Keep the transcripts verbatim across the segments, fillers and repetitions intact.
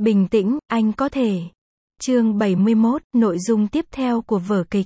Bình tĩnh, anh có thể. Chương bảy mươi mốt, nội dung tiếp theo của vở kịch.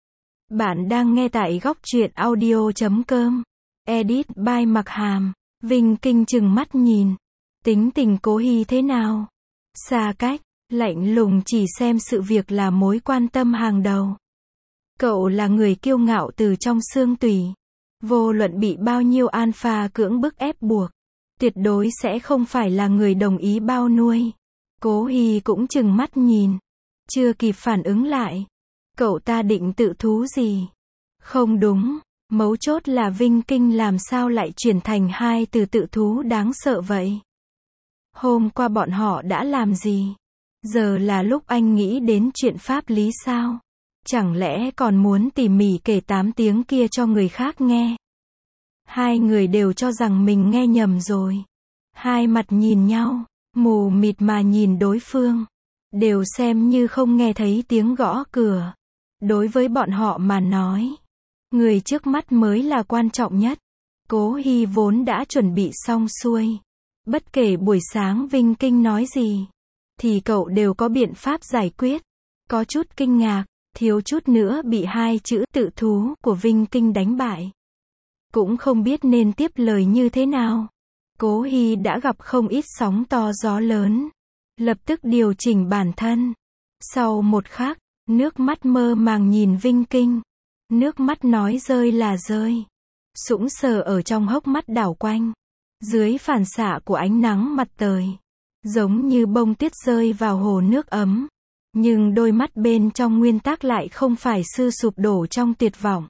Bạn đang nghe tại góc truyện audio chấm com. Edit by Mặc Hàm. Vinh kinh chừng mắt nhìn. Tính tình Cố Hy thế nào? Xa cách, lạnh lùng, chỉ xem sự việc là mối quan tâm hàng đầu. Cậu là người kiêu ngạo từ trong xương tủy. Vô luận bị bao nhiêu alpha cưỡng bức ép buộc, tuyệt đối sẽ không phải là người đồng ý bao nuôi. Cố Hy cũng chừng mắt nhìn. Chưa kịp phản ứng lại. Cậu ta định tự thú gì? Không đúng. Mấu chốt là Vinh kinh làm sao lại chuyển thành hai từ tự thú đáng sợ vậy? Hôm qua bọn họ đã làm gì? Giờ là lúc anh nghĩ đến chuyện pháp lý sao? Chẳng lẽ còn muốn tỉ mỉ kể tám tiếng kia cho người khác nghe? Hai người đều cho rằng mình nghe nhầm rồi. Hai mặt nhìn nhau, mù mịt mà nhìn đối phương. Đều xem như không nghe thấy tiếng gõ cửa. Đối với bọn họ mà nói, người trước mắt mới là quan trọng nhất. Cố Hy vốn đã chuẩn bị xong xuôi. Bất kể buổi sáng Vinh kinh nói gì, thì cậu đều có biện pháp giải quyết. Có chút kinh ngạc, thiếu chút nữa bị hai chữ tự thú của Vinh kinh đánh bại. Cũng không biết nên tiếp lời như thế nào. Cố Hy đã gặp không ít sóng to gió lớn. Lập tức điều chỉnh bản thân. Sau một khắc, nước mắt mơ màng nhìn Vinh kinh. Nước mắt nói rơi là rơi. Sũng sờ ở trong hốc mắt đảo quanh. Dưới phản xạ của ánh nắng mặt trời. Giống như bông tuyết rơi vào hồ nước ấm. Nhưng đôi mắt bên trong nguyên tắc lại không phải sư sụp đổ trong tuyệt vọng.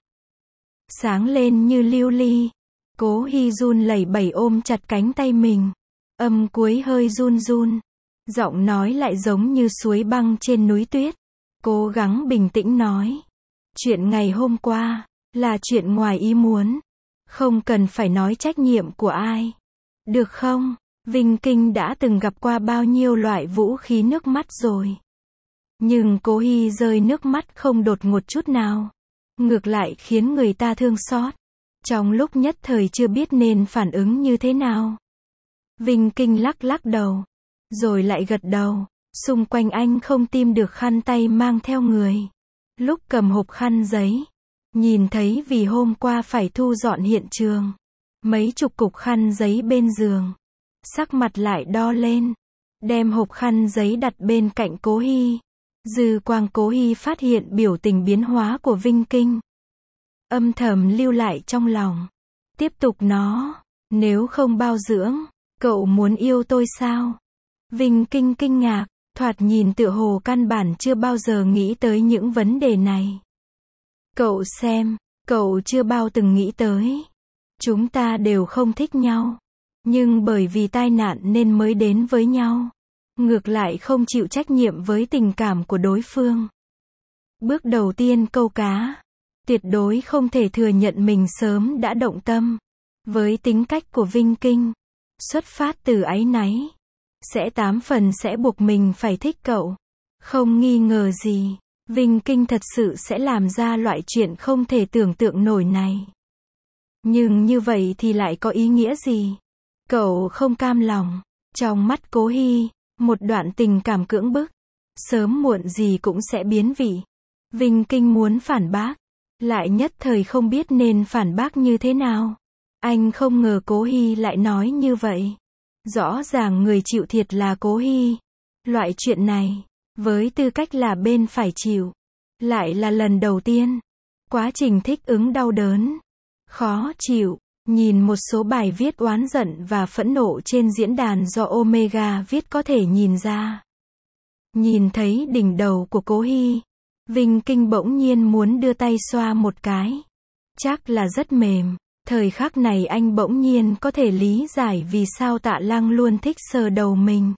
Sáng lên như lưu ly. Cố Hy run lẩy bẩy ôm chặt cánh tay mình. Âm cuối hơi run run. Giọng nói lại giống như suối băng trên núi tuyết. Cố gắng bình tĩnh nói. Chuyện ngày hôm qua, là chuyện ngoài ý muốn. Không cần phải nói trách nhiệm của ai. Được không? Vinh kinh đã từng gặp qua bao nhiêu loại vũ khí nước mắt rồi. Nhưng Cố Hy rơi nước mắt không đột ngột chút nào. Ngược lại khiến người ta thương xót. Trong lúc nhất thời chưa biết nên phản ứng như thế nào. Vinh kinh lắc lắc đầu. Rồi lại gật đầu. Xung quanh anh không tìm được khăn tay mang theo người. Lúc cầm hộp khăn giấy, nhìn thấy vì hôm qua phải thu dọn hiện trường. Mấy chục cục khăn giấy bên giường. Sắc mặt lại đo lên. Đem hộp khăn giấy đặt bên cạnh Cố Hy. Dư quang Cố Hy phát hiện biểu tình biến hóa của Vinh kinh. Âm thầm lưu lại trong lòng. Tiếp tục nó. Nếu không bao dưỡng, cậu muốn yêu tôi sao? Vinh kinh kinh ngạc, thoạt nhìn tựa hồ căn bản chưa bao giờ nghĩ tới những vấn đề này. Cậu xem, cậu chưa bao từng nghĩ tới. Chúng ta đều không thích nhau. Nhưng bởi vì tai nạn nên mới đến với nhau. Ngược lại không chịu trách nhiệm với tình cảm của đối phương. Bước đầu tiên câu cá. Tuyệt đối không thể thừa nhận mình sớm đã động tâm. Với tính cách của Vinh kinh, xuất phát từ áy náy, sẽ tám phần sẽ buộc mình phải thích cậu. Không nghi ngờ gì, Vinh kinh thật sự sẽ làm ra loại chuyện không thể tưởng tượng nổi này. Nhưng như vậy thì lại có ý nghĩa gì? Cậu không cam lòng. Trong mắt Cố Hy, một đoạn tình cảm cưỡng bức, sớm muộn gì cũng sẽ biến vị. Vinh kinh muốn phản bác, lại nhất thời không biết nên phản bác như thế nào. Anh không ngờ Cố Hy lại nói như vậy. Rõ ràng người chịu thiệt là Cố Hy. Loại chuyện này, với tư cách là bên phải chịu, lại là lần đầu tiên. Quá trình thích ứng đau đớn, khó chịu. Nhìn một số bài viết oán giận và phẫn nộ trên diễn đàn do Omega viết có thể nhìn ra. Nhìn thấy đỉnh đầu của Cố Hy, Vinh kinh bỗng nhiên muốn đưa tay xoa một cái. Chắc là rất mềm. Thời khắc này anh bỗng nhiên có thể lý giải vì sao Tạ Lăng luôn thích sờ đầu mình.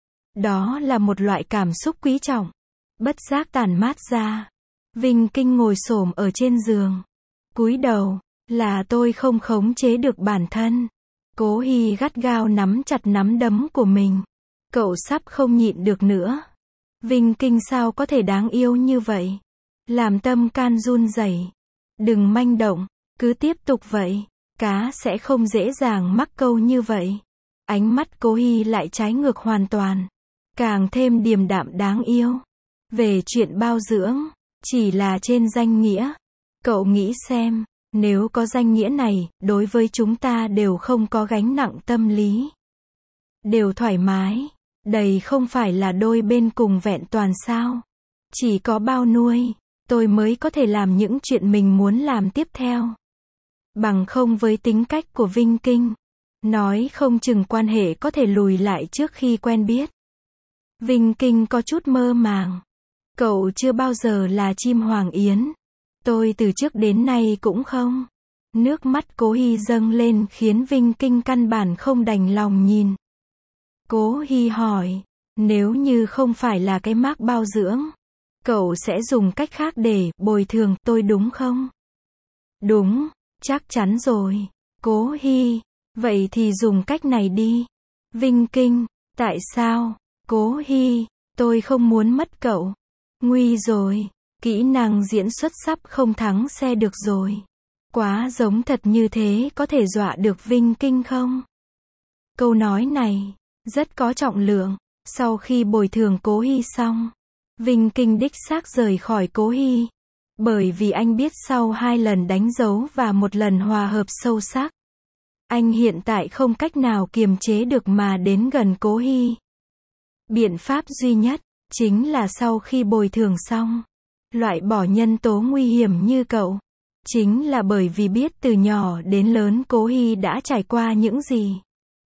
Đó là một loại cảm xúc quý trọng. Bất giác tản mát ra. Vinh kinh ngồi xổm ở trên giường. Cúi đầu. Là tôi không khống chế được bản thân. Cố Hy gắt gao nắm chặt nắm đấm của mình. Cậu sắp không nhịn được nữa. Vinh kinh sao có thể đáng yêu như vậy? Làm tâm can run rẩy. Đừng manh động. Cứ tiếp tục vậy. Cá sẽ không dễ dàng mắc câu như vậy. Ánh mắt Cố Hy lại trái ngược hoàn toàn. càng thêm điềm đạm đáng yêu. Về chuyện bao dưỡng, chỉ là trên danh nghĩa. Cậu nghĩ xem, nếu có danh nghĩa này, đối với chúng ta đều không có gánh nặng tâm lý. Đều thoải mái. Đây không phải là đôi bên cùng vẹn toàn sao? Chỉ có bao nuôi, tôi mới có thể làm những chuyện mình muốn làm tiếp theo. Bằng không với tính cách của Vinh Kinh, nói không chừng quan hệ có thể lùi lại trước khi quen biết. Vinh Kinh có chút mơ màng. Cậu chưa bao giờ là chim hoàng yến. Tôi từ trước đến nay cũng không. Nước mắt Cố Hy dâng lên khiến Vinh Kinh căn bản không đành lòng nhìn. Cố Hy hỏi, nếu như không phải là cái mác bao dưỡng, cậu sẽ dùng cách khác để bồi thường tôi đúng không? Đúng, chắc chắn rồi. Cố Hy, vậy thì dùng cách này đi. Vinh Kinh, tại sao? Cố Hy, tôi không muốn mất cậu. Nguy rồi, kỹ năng diễn xuất sắp không thắng xe được rồi. Quá giống thật như thế có thể dọa được Vinh Kinh không? Câu nói này rất có trọng lượng. Sau khi bồi thường Cố Hy xong, Vinh Kinh đích xác rời khỏi Cố Hy. Bởi vì anh biết sau hai lần đánh dấu và một lần hòa hợp sâu sắc, anh hiện tại không cách nào kiềm chế được mà đến gần Cố Hy. Biện pháp duy nhất, chính là sau khi bồi thường xong, loại bỏ nhân tố nguy hiểm như cậu. Chính là bởi vì biết từ nhỏ đến lớn Cố Hy đã trải qua những gì,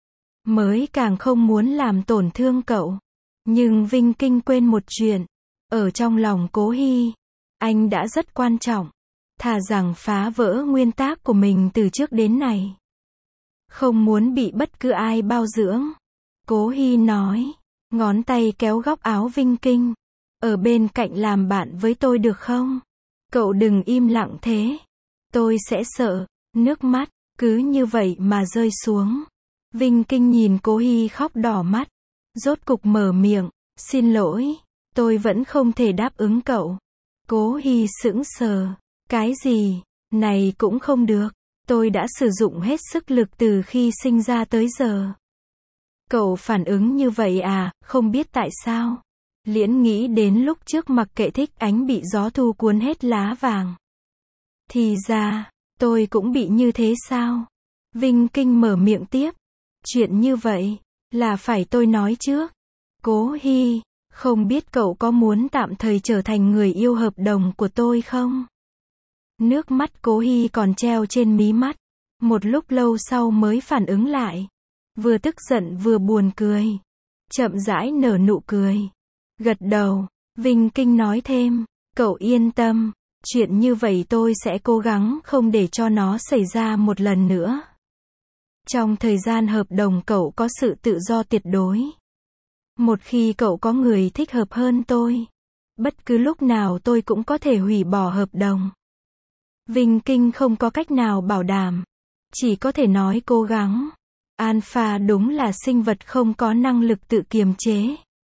mới càng không muốn làm tổn thương cậu. Nhưng Vinh Kinh quên một chuyện. Ở trong lòng Cố Hy, anh đã rất quan trọng. Thà rằng phá vỡ nguyên tắc của mình từ trước đến nay. Không muốn bị bất cứ ai bao dưỡng. Cố Hy nói, ngón tay kéo góc áo Vinh Kinh. Ở bên cạnh làm bạn với tôi được không? Cậu đừng im lặng thế. Tôi sẽ sợ. Nước mắt, cứ như vậy mà rơi xuống. Vinh Kinh nhìn Cố Hy khóc đỏ mắt. Rốt cục mở miệng, xin lỗi, tôi vẫn không thể đáp ứng cậu. Cố Hy sững sờ. Cái gì? Này cũng không được. Tôi đã sử dụng hết sức lực từ khi sinh ra tới giờ. Cậu phản ứng như vậy à, không biết tại sao. Liễn nghĩ đến lúc trước mặc kệ thích ánh bị gió thu cuốn hết lá vàng. Thì ra, tôi cũng bị như thế sao? Vinh Kinh mở miệng tiếp. Chuyện như vậy, là phải tôi nói trước. Cố Hy, không biết cậu có muốn tạm thời trở thành người yêu hợp đồng của tôi không? Nước mắt Cố Hy còn treo trên mí mắt. Một lúc lâu sau mới phản ứng lại. Vừa tức giận vừa buồn cười. Chậm rãi nở nụ cười. Gật đầu, Vinh Kinh nói thêm, cậu yên tâm, chuyện như vậy tôi sẽ cố gắng không để cho nó xảy ra một lần nữa. Trong thời gian hợp đồng cậu có sự tự do tuyệt đối. Một khi cậu có người thích hợp hơn tôi, bất cứ lúc nào tôi cũng có thể hủy bỏ hợp đồng. Vinh Kinh không có cách nào bảo đảm, chỉ có thể nói cố gắng. Alpha đúng là sinh vật không có năng lực tự kiềm chế.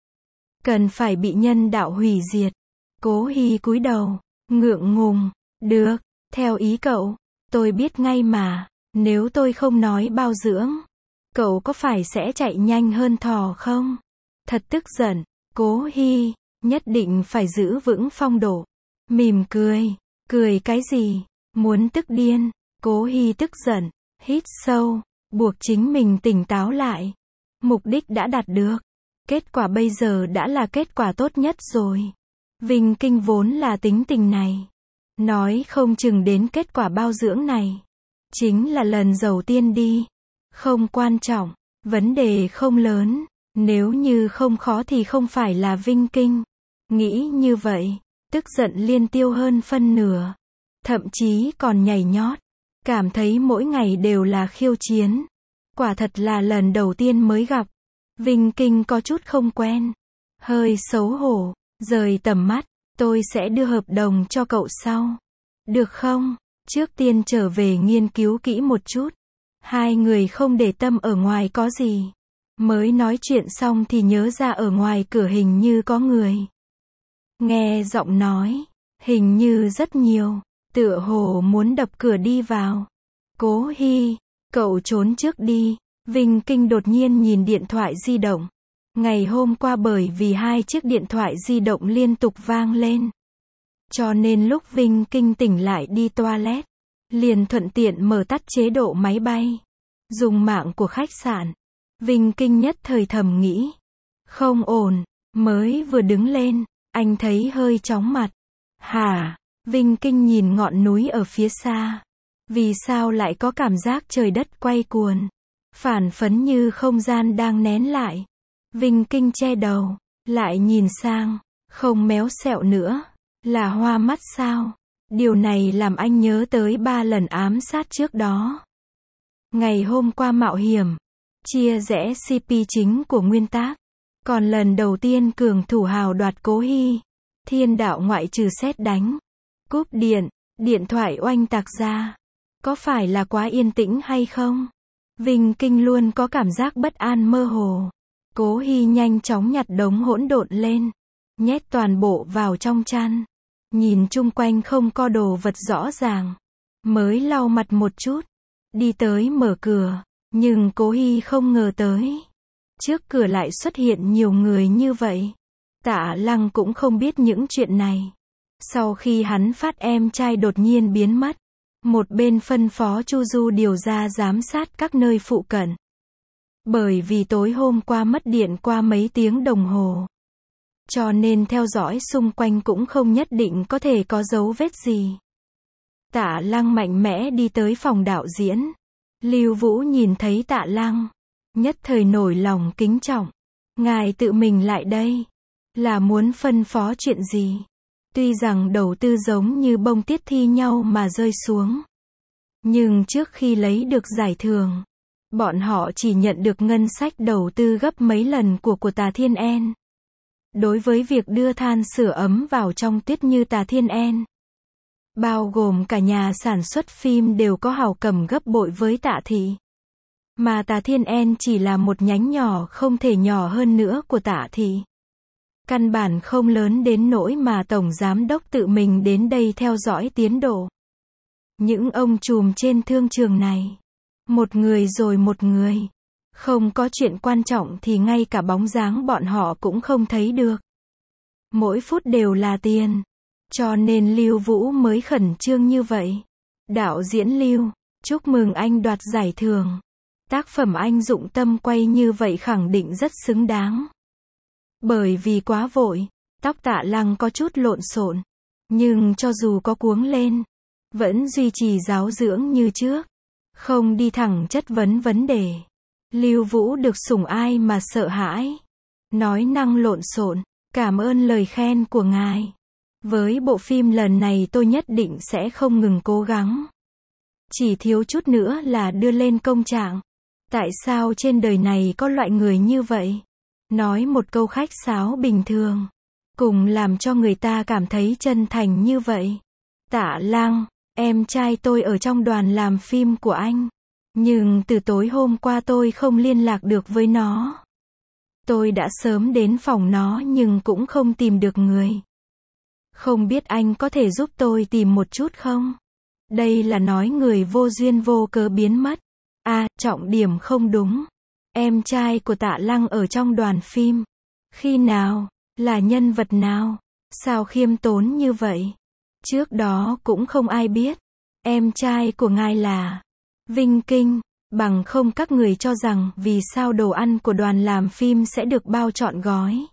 Cần phải bị nhân đạo hủy diệt. Cố Hy cúi đầu, ngượng ngùng, được, theo ý cậu, tôi biết ngay mà, nếu tôi không nói bao dưỡng, cậu có phải sẽ chạy nhanh hơn thỏ không? Thật tức giận, Cố Hy, nhất định phải giữ vững phong độ. Mỉm cười, cười cái gì, muốn tức điên. Cố Hy tức giận, hít sâu, buộc chính mình tỉnh táo lại. Mục đích đã đạt được. Kết quả bây giờ đã là kết quả tốt nhất rồi. Vinh Kinh vốn là tính tình này. Nói không chừng đến kết quả bao dưỡng này. Chính là lần đầu tiên đi. Không quan trọng. Vấn đề không lớn. Nếu như không khó thì không phải là Vinh Kinh. Nghĩ như vậy. Tức giận liên tiêu hơn phân nửa. Thậm chí còn nhảy nhót. Cảm thấy mỗi ngày đều là khiêu chiến. Quả thật là lần đầu tiên mới gặp. Vinh Kinh có chút không quen. Hơi xấu hổ. Rời tầm mắt. Tôi sẽ đưa hợp đồng cho cậu sau. Được không? Trước tiên trở về nghiên cứu kỹ một chút. Hai người không để tâm ở ngoài có gì. Mới nói chuyện xong thì nhớ ra ở ngoài cửa hình như có người. Nghe giọng nói. Hình như rất nhiều. Tựa hồ muốn đập cửa đi vào. Cố Hy, cậu trốn trước đi. Vinh Kinh đột nhiên nhìn điện thoại di động. Ngày hôm qua bởi vì hai chiếc điện thoại di động liên tục vang lên. Cho nên lúc Vinh Kinh tỉnh lại đi toilet, liền thuận tiện mở tắt chế độ máy bay. Dùng mạng của khách sạn. Vinh Kinh nhất thời thầm nghĩ. Không ổn, mới vừa đứng lên, anh thấy hơi chóng mặt. Hả? Vinh Kinh nhìn ngọn núi ở phía xa. Vì sao lại có cảm giác trời đất quay cuồng? Phản phấn như không gian đang nén lại. Vinh Kinh che đầu, lại nhìn sang, không méo xẹo nữa. Là hoa mắt sao? Điều này làm anh nhớ tới ba lần ám sát trước đó. Ngày hôm qua mạo hiểm, chia rẽ xê pê chính của nguyên tác. Còn lần đầu tiên cường thủ hào đoạt Cố Hy. Thiên đạo ngoại trừ sét đánh. Cúp điện, điện thoại oanh tạc ra. Có phải là quá yên tĩnh hay không? Vinh Kinh luôn có cảm giác bất an mơ hồ. Cố Hy nhanh chóng nhặt đống hỗn độn lên. Nhét toàn bộ vào trong chăn. Nhìn chung quanh không có đồ vật rõ ràng. Mới lau mặt một chút. Đi tới mở cửa. Nhưng Cố Hy không ngờ tới. Trước cửa lại xuất hiện nhiều người như vậy. Tạ Lăng cũng không biết những chuyện này. Sau khi hắn phát em trai đột nhiên biến mất. Một bên phân phó Chu Du điều ra giám sát các nơi phụ cận. Bởi vì tối hôm qua mất điện qua mấy tiếng đồng hồ. Cho nên theo dõi xung quanh cũng không nhất định có thể có dấu vết gì. Tạ Lăng mạnh mẽ đi tới phòng đạo diễn. Lưu Vũ nhìn thấy Tạ Lăng. Nhất thời nổi lòng kính trọng. Ngài tự mình lại đây. Là muốn phân phó chuyện gì? Tuy rằng đầu tư giống như bông tiết thi nhau mà rơi xuống. Nhưng trước khi lấy được giải thưởng, bọn họ chỉ nhận được ngân sách đầu tư gấp mấy lần của của Tà Thiên En. Đối với việc đưa than sửa ấm vào trong tuyết như Tà Thiên En, bao gồm cả nhà sản xuất phim đều có hào cầm gấp bội với Tạ Thị. Mà Tà Thiên En chỉ là một nhánh nhỏ không thể nhỏ hơn nữa của Tạ Thị. Căn bản không lớn đến nỗi mà Tổng Giám đốc tự mình đến đây theo dõi tiến độ. Những ông trùm trên thương trường này. Một người rồi một người. Không có chuyện quan trọng thì ngay cả bóng dáng bọn họ cũng không thấy được. Mỗi phút đều là tiền. Cho nên Lưu Vũ mới khẩn trương như vậy. Đạo diễn Lưu, chúc mừng anh đoạt giải thưởng. Tác phẩm anh dụng tâm quay như vậy khẳng định rất xứng đáng. Bởi vì quá vội, tóc Tạ Lăng có chút lộn xộn. Nhưng cho dù có cuống lên, vẫn duy trì giáo dưỡng như trước. Không đi thẳng chất vấn vấn đề. Lưu Vũ được sủng ai mà sợ hãi. Nói năng lộn xộn, cảm ơn lời khen của ngài. Với bộ phim lần này tôi nhất định sẽ không ngừng cố gắng. Chỉ thiếu chút nữa là đưa lên công trạng. Tại sao trên đời này có loại người như vậy? Nói một câu khách sáo bình thường. Cùng làm cho người ta cảm thấy chân thành như vậy. Tạ Lăng, em trai tôi ở trong đoàn làm phim của anh. Nhưng từ tối hôm qua tôi không liên lạc được với nó. Tôi đã sớm đến phòng nó nhưng cũng không tìm được người. Không biết anh có thể giúp tôi tìm một chút không? Đây là nói người vô duyên vô cớ biến mất. À, trọng điểm không đúng. Em trai của Tạ Lăng ở trong đoàn phim. Khi nào? Là nhân vật nào? Sao khiêm tốn như vậy? Trước đó cũng không ai biết. Em trai của ngài là Vinh Kinh. Bằng không các người cho rằng vì sao đồ ăn của đoàn làm phim sẽ được bao trọn gói.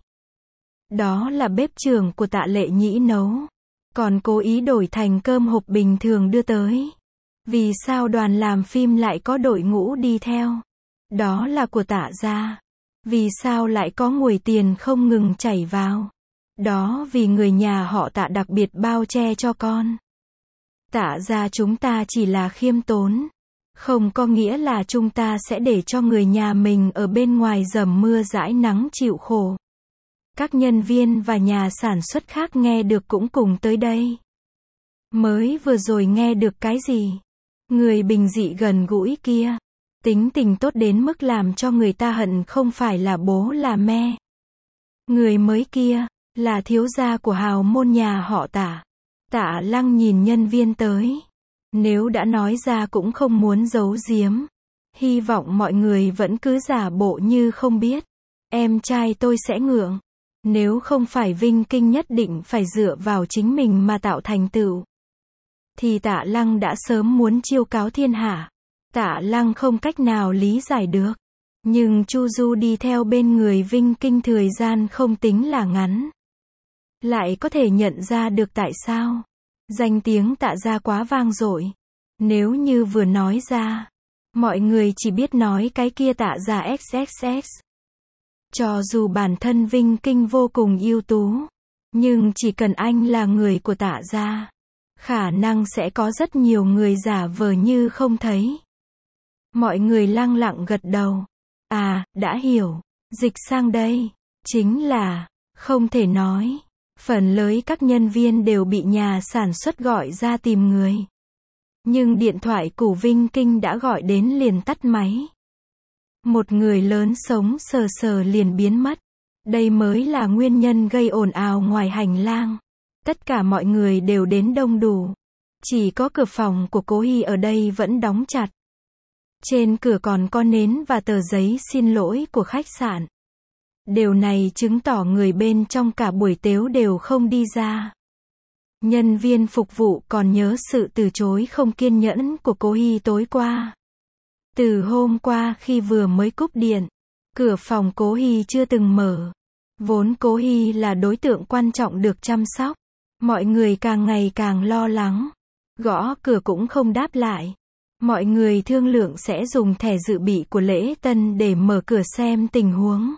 Đó là bếp trưởng của Tạ Lệ Nhĩ nấu. Còn cố ý đổi thành cơm hộp bình thường đưa tới. Vì sao đoàn làm phim lại có đội ngũ đi theo? Đó là của Tạ gia. Vì sao lại có nguồn tiền không ngừng chảy vào? Đó vì người nhà họ Tạ đặc biệt bao che cho con. Tạ gia chúng ta chỉ là khiêm tốn. Không có nghĩa là chúng ta sẽ để cho người nhà mình ở bên ngoài dầm mưa dãi nắng chịu khổ. Các nhân viên và nhà sản xuất khác nghe được cũng cùng tới đây. Mới vừa rồi nghe được cái gì? Người bình dị gần gũi kia. Tính tình tốt đến mức làm cho người ta hận không phải là bố là mẹ. Người mới kia, là thiếu gia của hào môn nhà họ Tạ. Tạ Lăng nhìn nhân viên tới. Nếu đã nói ra cũng không muốn giấu giếm. Hy vọng mọi người vẫn cứ giả bộ như không biết. em trai tôi sẽ ngượng. Nếu không phải Vinh Kinh nhất định phải dựa vào chính mình mà tạo thành tựu, thì Tạ Lăng đã sớm muốn chiêu cáo thiên hạ. Tạ Lăng không cách nào lý giải được. Nhưng Chu Du đi theo bên người Vinh Kinh thời gian không tính là ngắn. Lại có thể nhận ra được tại sao. Danh tiếng Tạ gia quá vang dội. Nếu như vừa nói ra, mọi người chỉ biết nói cái kia Tạ gia ích ích ích. Cho dù bản thân Vinh Kinh vô cùng ưu tú, nhưng chỉ cần anh là người của Tạ gia, khả năng sẽ có rất nhiều người giả vờ như không thấy. Mọi người lặng lặng gật đầu. À, đã hiểu. Dịch sang đây. Chính là, không thể nói. Phần lớn các nhân viên đều bị nhà sản xuất gọi ra tìm người. Nhưng điện thoại của Vinh Kinh đã gọi đến liền tắt máy. Một người lớn sống sờ sờ liền biến mất. Đây mới là nguyên nhân gây ồn ào ngoài hành lang. Tất cả mọi người đều đến đông đủ. Chỉ có cửa phòng của Cố Hy ở đây vẫn đóng chặt. Trên cửa còn có nến và tờ giấy xin lỗi của khách sạn. Điều này chứng tỏ người bên trong cả buổi tếu đều không đi ra. Nhân viên phục vụ còn nhớ sự từ chối không kiên nhẫn của Cố Hy tối qua. Từ hôm qua khi vừa mới cúp điện, cửa phòng Cố Hy chưa từng mở. Vốn Cố Hy là đối tượng quan trọng được chăm sóc. Mọi người càng ngày càng lo lắng. Gõ cửa cũng không đáp lại. Mọi người thương lượng sẽ dùng thẻ dự bị của lễ tân để mở cửa xem tình huống.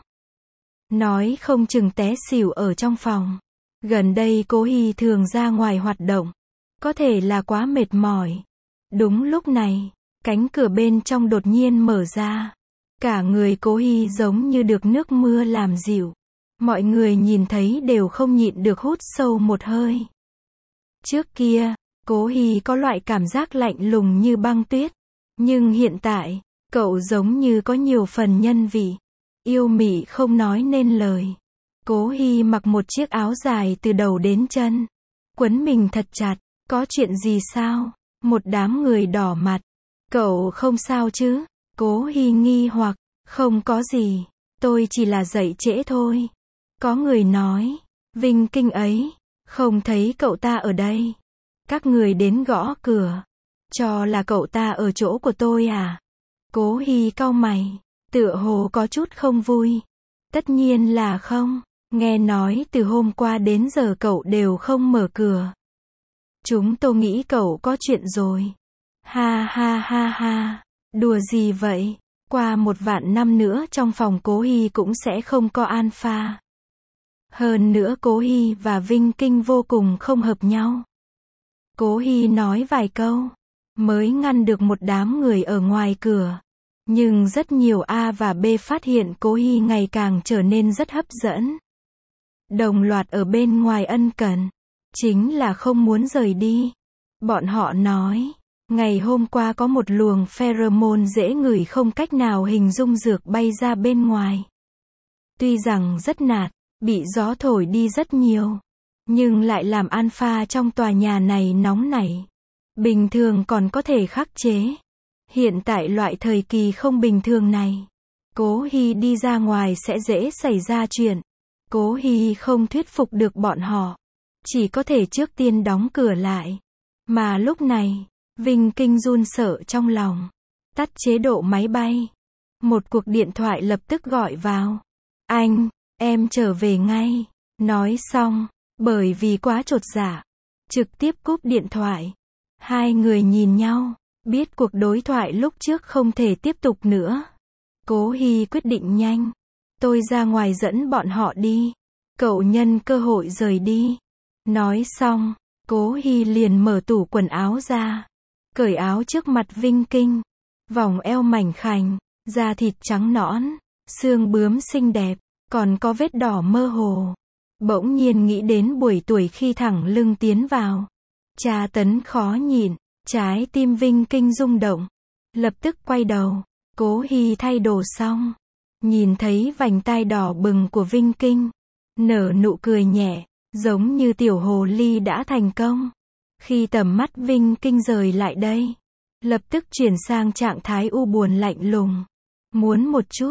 Nói không chừng té xỉu ở trong phòng. Gần đây Cố Hy thường ra ngoài hoạt động. Có thể là quá mệt mỏi. Đúng lúc này, cánh cửa bên trong đột nhiên mở ra. Cả người Cố Hy giống như được nước mưa làm dịu. Mọi người nhìn thấy đều không nhịn được hút sâu một hơi. Trước kia, Cố Hy có loại cảm giác lạnh lùng như băng tuyết. Nhưng hiện tại, cậu giống như có nhiều phần nhân vị. Yêu mị không nói nên lời. Cố Hy mặc một chiếc áo dài từ đầu đến chân. Quấn mình thật chặt. Có chuyện gì sao? Một đám người đỏ mặt. Cậu không sao chứ? Cố Hy nghi hoặc. Không có gì. Tôi chỉ là dậy trễ thôi. Có người nói. Vinh Kinh ấy. Không thấy cậu ta ở đây. Các người đến gõ cửa. Cho là cậu ta ở chỗ của tôi à? Cố Hy cau mày. Tựa hồ có chút không vui. Tất nhiên là không. Nghe nói từ hôm qua đến giờ cậu đều không mở cửa. Chúng tôi nghĩ cậu có chuyện rồi. Ha ha ha ha. Đùa gì vậy? Qua một vạn năm nữa trong phòng Cố Hy cũng sẽ không có Alpha. Hơn nữa Cố Hy và Vinh Kinh vô cùng không hợp nhau. Cố Hy nói vài câu, mới ngăn được một đám người ở ngoài cửa. Nhưng rất nhiều A và B phát hiện Cố Hy ngày càng trở nên rất hấp dẫn. Đồng loạt ở bên ngoài ân cần. Chính là không muốn rời đi. Bọn họ nói, ngày hôm qua có một luồng pheromone dễ ngửi không cách nào hình dung dược bay ra bên ngoài. Tuy rằng rất nạt, bị gió thổi đi rất nhiều. Nhưng lại làm alpha trong tòa nhà này nóng nảy. Bình thường còn có thể khắc chế. Hiện tại loại thời kỳ không bình thường này, Cố Hy đi ra ngoài sẽ dễ xảy ra chuyện. Cố Hy không thuyết phục được bọn họ. Chỉ có thể trước tiên đóng cửa lại. Mà lúc này, Vinh Kinh run sợ trong lòng. Tắt chế độ máy bay. Một cuộc điện thoại lập tức gọi vào. Anh, em trở về ngay. Nói xong, bởi vì quá chột dạ, trực tiếp cúp điện thoại. Hai người nhìn nhau, biết cuộc đối thoại lúc trước không thể tiếp tục nữa. Cố Hy quyết định nhanh. Tôi ra ngoài dẫn bọn họ đi. Cậu nhân cơ hội rời đi. Nói xong, Cố Hy liền mở tủ quần áo ra. Cởi áo trước mặt Vinh Kinh. Vòng eo mảnh khảnh, da thịt trắng nõn, xương bướm xinh đẹp, còn có vết đỏ mơ hồ. Bỗng nhiên nghĩ đến buổi tuổi khi thẳng lưng tiến vào. Tra tấn khó nhịn, trái tim Vinh Kinh rung động. Lập tức quay đầu. Cố Hy thay đồ xong, nhìn thấy vành tai đỏ bừng của Vinh Kinh, nở nụ cười nhẹ, giống như tiểu hồ ly đã thành công. Khi tầm mắt Vinh Kinh rời lại đây, lập tức chuyển sang trạng thái u buồn lạnh lùng. Muốn một chút,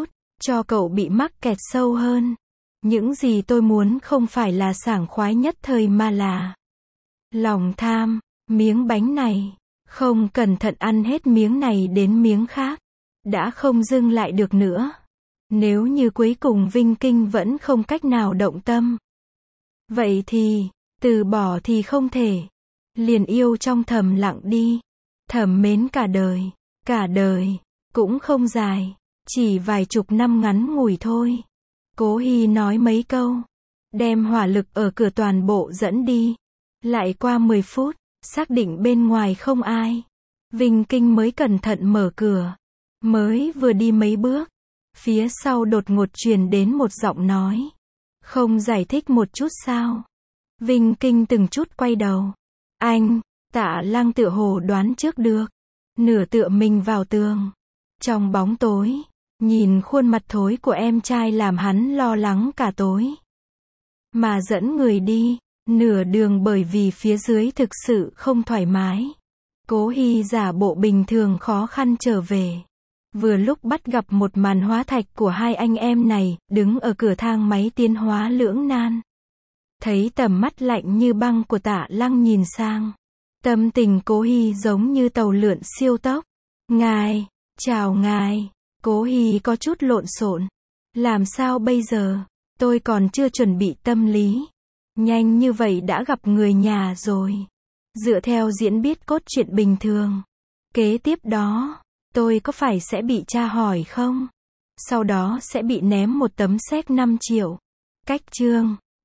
cho cậu bị mắc kẹt sâu hơn. Những gì tôi muốn không phải là sảng khoái nhất thời mà là lòng tham. Miếng bánh này, không cẩn thận ăn hết miếng này đến miếng khác, đã không dừng lại được nữa. Nếu như cuối cùng Vinh Kinh vẫn không cách nào động tâm, vậy thì, từ bỏ thì không thể. Liền yêu trong thầm lặng đi. Thầm mến cả đời. Cả đời, cũng không dài. Chỉ vài chục năm ngắn ngủi thôi. Cố Hy nói mấy câu. Đem hỏa lực ở cửa toàn bộ dẫn đi. Lại qua mười phút, xác định bên ngoài không ai. Vinh Kinh mới cẩn thận mở cửa. Mới vừa đi mấy bước, phía sau đột ngột truyền đến một giọng nói. Không giải thích một chút sao? Vinh Kinh từng chút quay đầu. Anh, Tạ Lăng tựa hồ đoán trước được. Nửa tựa mình vào tường. Trong bóng tối, nhìn khuôn mặt thối của em trai làm hắn lo lắng cả tối. Mà dẫn người đi, nửa đường bởi vì phía dưới thực sự không thoải mái. Cố Hy giả bộ bình thường khó khăn trở về. Vừa lúc bắt gặp một màn hóa thạch của hai anh em này, đứng ở cửa thang máy tiến hóa lưỡng nan. Thấy tầm mắt lạnh như băng của Tạ Lăng nhìn sang. Tâm tình Cố Hy giống như tàu lượn siêu tốc. Ngài, chào ngài. Cố Hy có chút lộn xộn. Làm sao bây giờ? Tôi còn chưa chuẩn bị tâm lý. Nhanh như vậy đã gặp người nhà rồi. Dựa theo diễn biết cốt truyện bình thường. Kế tiếp đó, tôi có phải sẽ bị tra hỏi không? Sau đó sẽ bị ném một tấm séc năm triệu. Cách chương